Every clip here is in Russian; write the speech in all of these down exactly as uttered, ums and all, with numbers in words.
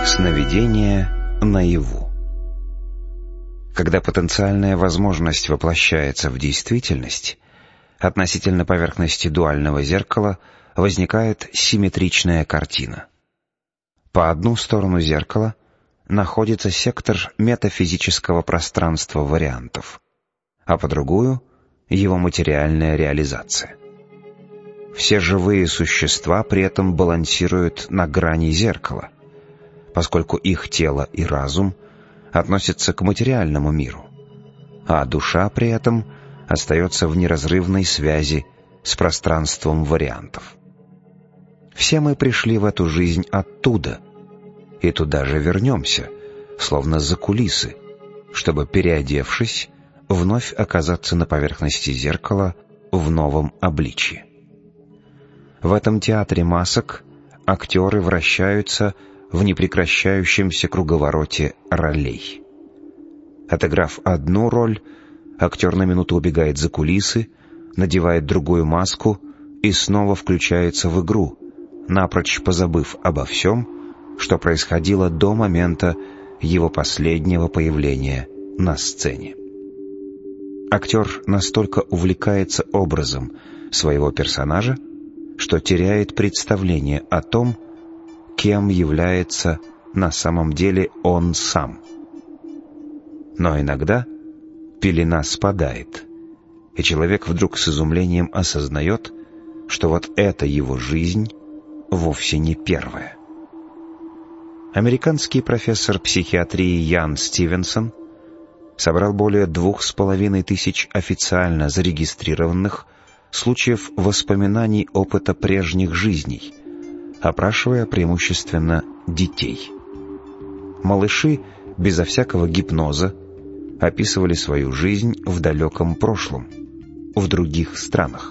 Сновидение наяву. Когда потенциальная возможность воплощается в действительность, относительно поверхности дуального зеркала возникает симметричная картина. По одну сторону зеркала находится сектор метафизического пространства вариантов, а по другую — его материальная реализация. Все живые существа при этом балансируют на грани зеркала, поскольку их тело и разум относятся к материальному миру, а душа при этом остается в неразрывной связи с пространством вариантов. Все мы пришли в эту жизнь оттуда, и туда же вернемся, словно за кулисы, чтобы, переодевшись, вновь оказаться на поверхности зеркала в новом обличье. В этом театре масок актеры вращаются в непрекращающемся круговороте ролей. Отыграв одну роль, актер на минуту убегает за кулисы, надевает другую маску и снова включается в игру, напрочь позабыв обо всем, что происходило до момента его последнего появления на сцене. Актер настолько увлекается образом своего персонажа, что теряет представление о том, кем является на самом деле он сам. Но иногда пелена спадает, и человек вдруг с изумлением осознает, что вот эта его жизнь вовсе не первая. Американский профессор психиатрии Ян Стивенсон собрал более двух с половиной тысяч официально зарегистрированных случаев воспоминаний опыта прежних жизней, опрашивая преимущественно детей. Малыши безо всякого гипноза описывали свою жизнь в далеком прошлом, в других странах.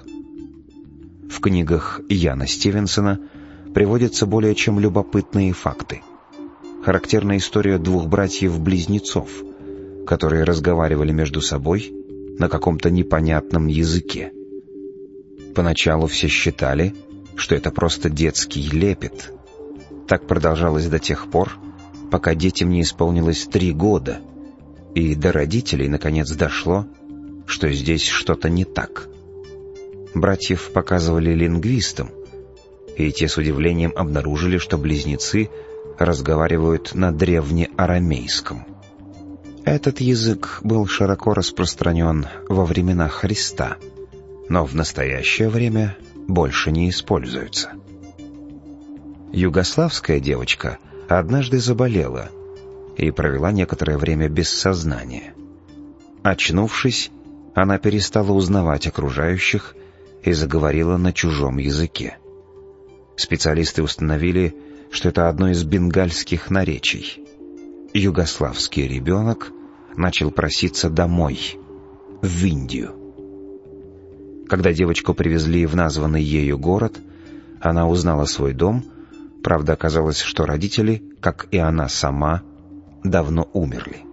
В книгах Яна Стивенсона приводятся более чем любопытные факты. Характерна история двух братьев-близнецов, которые разговаривали между собой на каком-то непонятном языке. Поначалу все считали, что это просто детский лепет. Так продолжалось до тех пор, пока детям не исполнилось три года, и до родителей наконец дошло, что здесь что-то не так. Братьев показывали лингвистам, и те с удивлением обнаружили, что близнецы разговаривают на древнеарамейском. Этот язык был широко распространен во времена Христа, но в настоящее время больше не используется. Югославская девочка однажды заболела и провела некоторое время без сознания. Очнувшись, она перестала узнавать окружающих и заговорила на чужом языке. Специалисты установили, что это одно из бенгальских наречий. Югославский ребенок начал проситься домой, в Индию. Когда девочку привезли в названный ею город, она узнала свой дом, правда, оказалось, что родители, как и она сама, давно умерли.